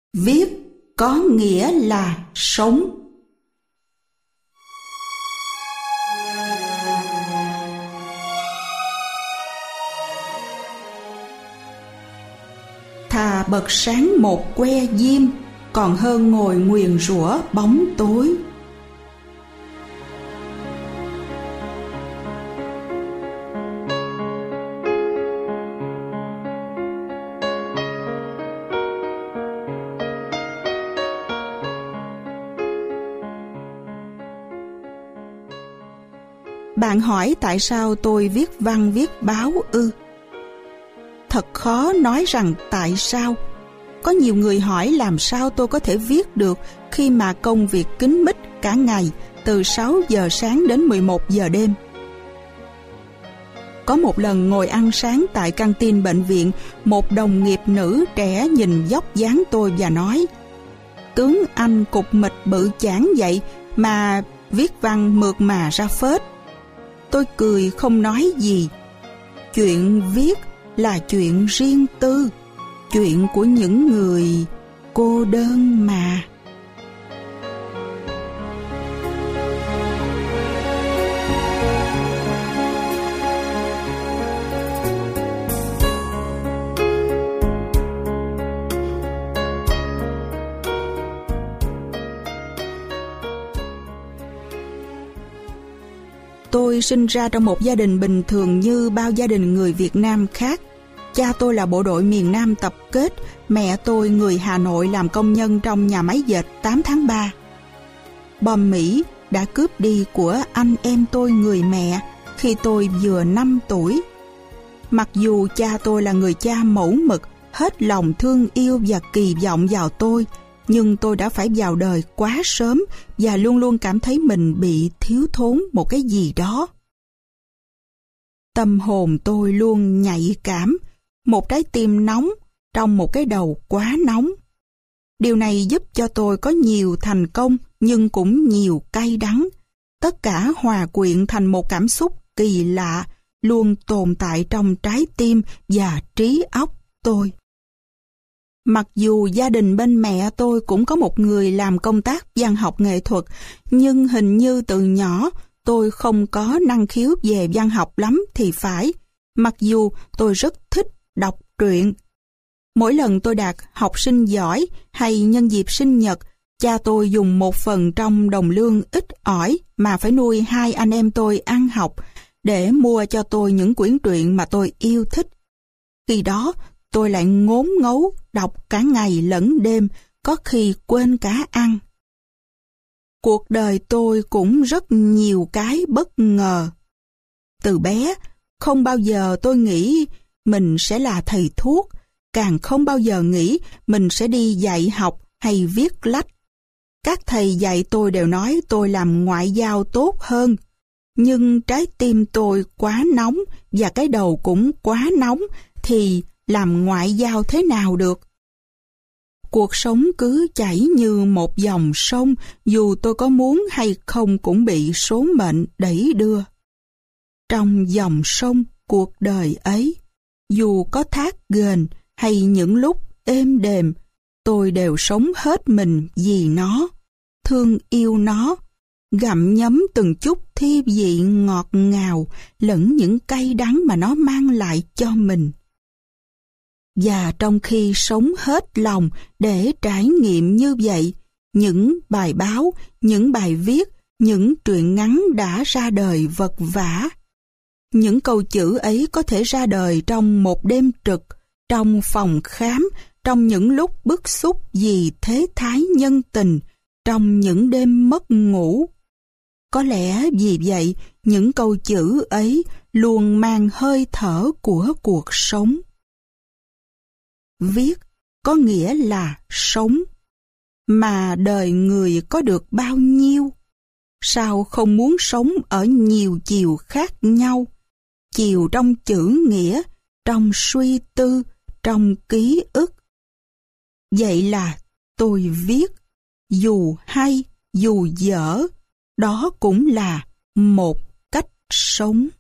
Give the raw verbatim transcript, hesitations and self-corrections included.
Viết có nghĩa là sống. Thà bật sáng một que diêm, còn hơn ngồi nguyền rủa bóng tối. Bạn hỏi tại sao tôi viết văn viết báo ư? Thật khó nói rằng tại sao. Có nhiều người hỏi làm sao tôi có thể viết được khi mà công việc kín mít cả ngày, từ sáu giờ sáng đến mười một giờ đêm. Có một lần ngồi ăn sáng tại căng tin bệnh viện, một đồng nghiệp nữ trẻ nhìn vóc dáng tôi và nói: "Tướng anh cục mịch bự chảng vậy mà viết văn mượt mà ra phết." Tôi cười không nói gì. Chuyện viết là chuyện riêng tư, chuyện của những người cô đơn mà. Tôi sinh ra trong một gia đình bình thường như bao gia đình người Việt Nam khác. Cha tôi là bộ đội miền Nam tập kết, mẹ tôi người Hà Nội làm công nhân trong nhà máy dệt tám tháng ba. Bom Mỹ đã cướp đi của anh em tôi người mẹ khi tôi vừa năm tuổi. Mặc dù cha tôi là người cha mẫu mực, hết lòng thương yêu và kỳ vọng vào tôi, nhưng tôi đã phải vào đời quá sớm và luôn luôn cảm thấy mình bị thiếu thốn một cái gì đó. Tâm hồn tôi luôn nhạy cảm, một trái tim nóng trong một cái đầu quá nóng. Điều này giúp cho tôi có nhiều thành công nhưng cũng nhiều cay đắng. Tất cả hòa quyện thành một cảm xúc kỳ lạ, luôn tồn tại trong trái tim và trí óc tôi. Mặc dù gia đình bên mẹ tôi cũng có một người làm công tác văn học nghệ thuật, nhưng hình như từ nhỏ tôi không có năng khiếu về văn học lắm thì phải, mặc dù tôi rất thích đọc truyện. Mỗi lần tôi đạt học sinh giỏi hay nhân dịp sinh nhật, cha tôi dùng một phần trong đồng lương ít ỏi mà phải nuôi hai anh em tôi ăn học để mua cho tôi những quyển truyện mà tôi yêu thích. Khi đó, tôi lại ngốn ngấu đọc cả ngày lẫn đêm, có khi quên cả ăn. Cuộc đời tôi cũng rất nhiều cái bất ngờ. Từ bé, không bao giờ tôi nghĩ mình sẽ là thầy thuốc, càng không bao giờ nghĩ mình sẽ đi dạy học hay viết lách. Các thầy dạy tôi đều nói tôi làm ngoại giao tốt hơn, nhưng trái tim tôi quá nóng và cái đầu cũng quá nóng thì làm ngoại giao thế nào được? Cuộc sống cứ chảy như một dòng sông, dù tôi có muốn hay không cũng bị số mệnh đẩy đưa. Trong dòng sông cuộc đời ấy, dù có thác ghềnh hay những lúc êm đềm, tôi đều sống hết mình vì nó, thương yêu nó, gặm nhấm từng chút thi vị ngọt ngào lẫn những cay đắng mà nó mang lại cho mình. Và trong khi sống hết lòng để trải nghiệm như vậy, những bài báo, những bài viết, những truyện ngắn đã ra đời vật vã. Những câu chữ ấy có thể ra đời trong một đêm trực, trong phòng khám, trong những lúc bức xúc vì thế thái nhân tình, trong những đêm mất ngủ. Có lẽ vì vậy, những câu chữ ấy luôn mang hơi thở của cuộc sống. Viết có nghĩa là sống. Mà đời người có được bao nhiêu? Sao không muốn sống ở nhiều chiều khác nhau? Chiều trong chữ nghĩa, trong suy tư, trong ký ức. Vậy là tôi viết, dù hay, dù dở, đó cũng là một cách sống.